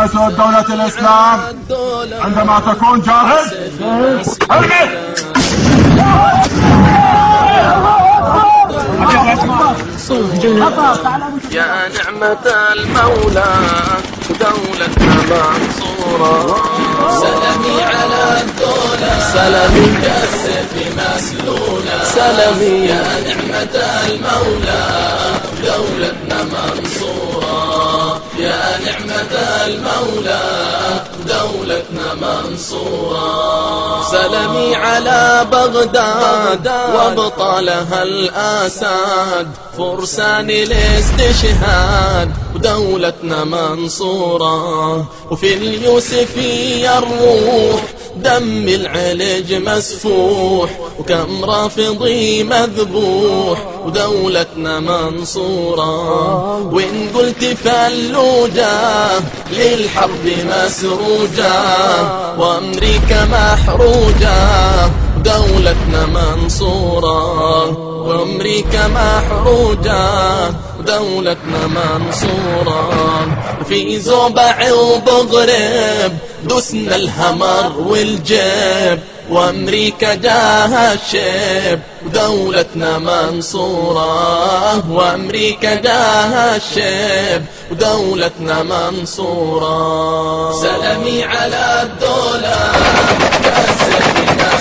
تسود دولة الإسلام عندما تكون جاهز. يا نعمة المولى دولتنا منصورة، سلامي على الدولة، سلامي كالسيف مسلولة، سلامي يا نعمة المولى دولتنا منصورة، يا نعمة المولى دولتنا منصورة. سلامي على بغداد وابطالها الآساد، فرسان الاستشهاد ودولتنا منصورة. وفي اليوسفية الروح دم العلج مسفوح، وكم رافضي مذبوح ودولتنا منصورة. وإن قلت فلوجة للحرب مسروجة، وأمريكا محروجة ودولتنا منصورة، وأمريكا محروجة ودولتنا منصورة. في زوبع وبغرب دسنا الهمر والجيب، وأمريكا جاها الشيب ودولتنا منصورة، وأمريكا جاها الشيب ودولتنا منصورة. سلامي على الدولة كالسيف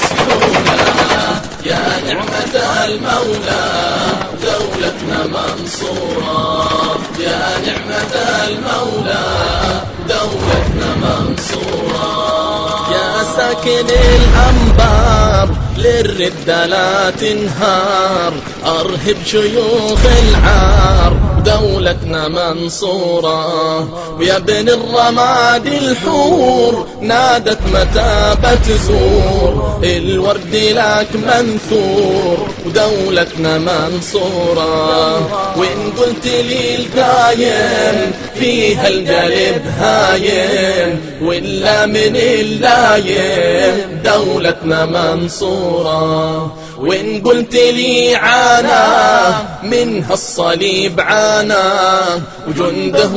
مسلولة، يا نعمة المولى دولتنا منصورة، يا نعمة المولى دولتنا منصورة. يا ساكن الأنبار للردة لا تنهار، أرهب شيوخ العار دولتنا منصورة. ويا ابن الرماد الحور نادت متى بتزور، الورد لك منثور ودولتنا منصورة. وإن قلت لي القايم فيها القلب هايم، ولا من اللايم دولتنا منصورة. وإن قلت لي عانى منها الصليب عانى، وجنده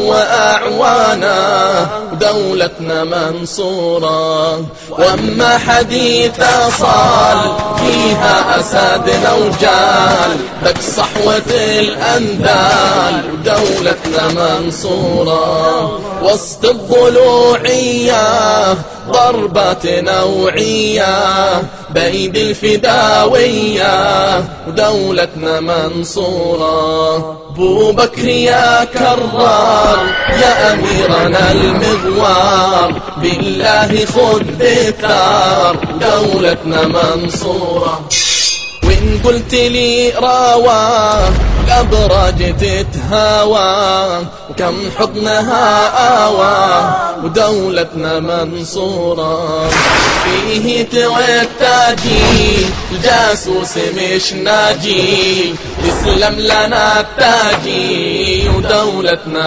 وأعوانه ودولتنا منصورة. وأما حديث صال فيها أسادنا وجال، ذاك صحوة الأندال ودولتنا منصورة. وسط الضلوعية ضربات نوعية بيد الفداوية ودولتنا منصورة. بو بكر يا كرار يا أميرنا المغوار، بالله خذ بثار دولتنا منصورة. وإن قلت لي راوى الأبراج تتهاوى، وكم حضنها آوى ودولتنا منصورة. فيه توي التاجي الجاسوس مش ناجي، يسلم لنا التاجي ودولتنا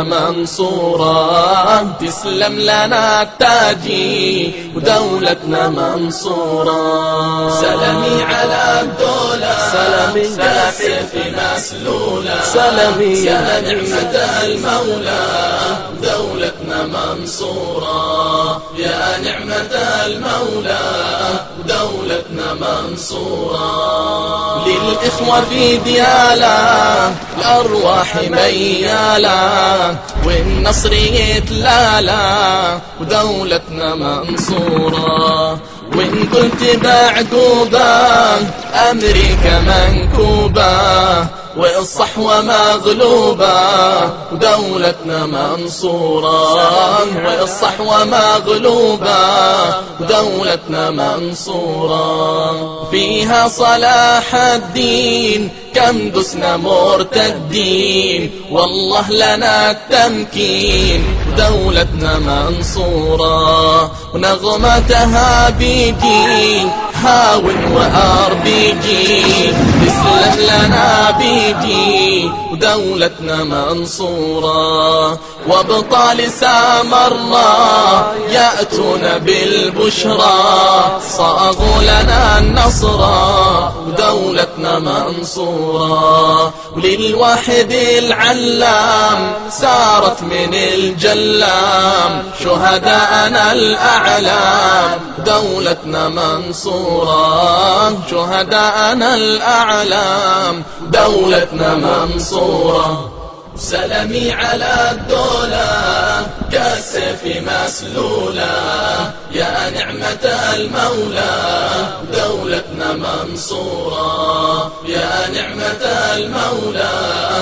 منصورة، تسلم لنا التاجي ودولتنا منصورة. سلامي على الدولة، سلامي كالسيف مسلولة، سلامي يا نعمة المولى دولتنا منصورة، يا نعمة المولى دولتنا منصورة. للإخوة في ديالا الأرواح ميالا، والنصر يتلالا ودولتنا منصورة. وإن قلت بعقوبة أمريكا منكوبة، والصحوة مغلوبة ودولتنا منصورة، والصحوة مغلوبة ودولتنا منصورة. فيها صلاح الدين كم دسنا مرتدين، والله لنا التمكين ودولتنا منصورة. ونغمتها بيدين هاون وار بي جي تسلم لنا بيجي ودولتنا منصورة وابطال سامراء يأتون بالبشرى صاغوا لنا النصر ودولتنا منصورة وللواحد العلام سارت من الجلام شهداءنا الأعلام دولتنا منصورة شهداءنا الأعلام دولتنا منصورة سلامي على الدولة كالسيف مسلولة يا نعمة المولى دولتنا منصورة يا نعمة المولى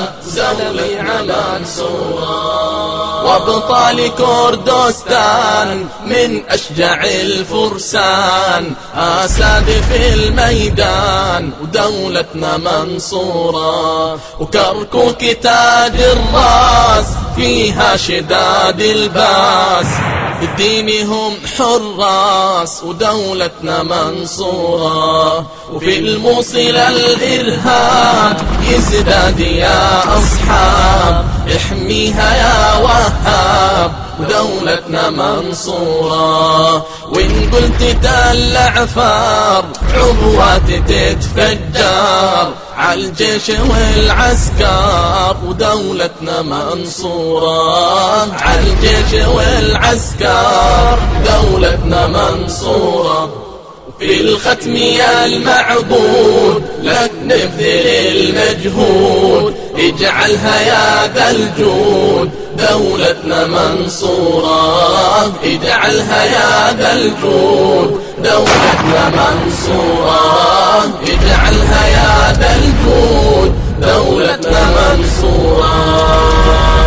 دولتنا منصورة وابطال كردستان من أشجع الفرسان أساد في الميدان ودولتنا منصورة وكركوك تاج الراس فيها شداد الباس الدين هم حراس ودولتنا منصورة وفي الموصل الإرهاب يزداد يا أصحاب احميها يا وهاب ودولتنا منصورة وإن قلت تل عفار عبوات تتفجر عالجيش والعسكر ودولتنا منصورة عالجيش والعسكر دولتنا منصورة في الختم يا المعبود لك نبذل المجهود اجعلها يا ذا الجود دولتنا منصورة اجعلها يا ذا الجود دولتنا منصورة اجعلها يا ذا الجود دولتنا منصورة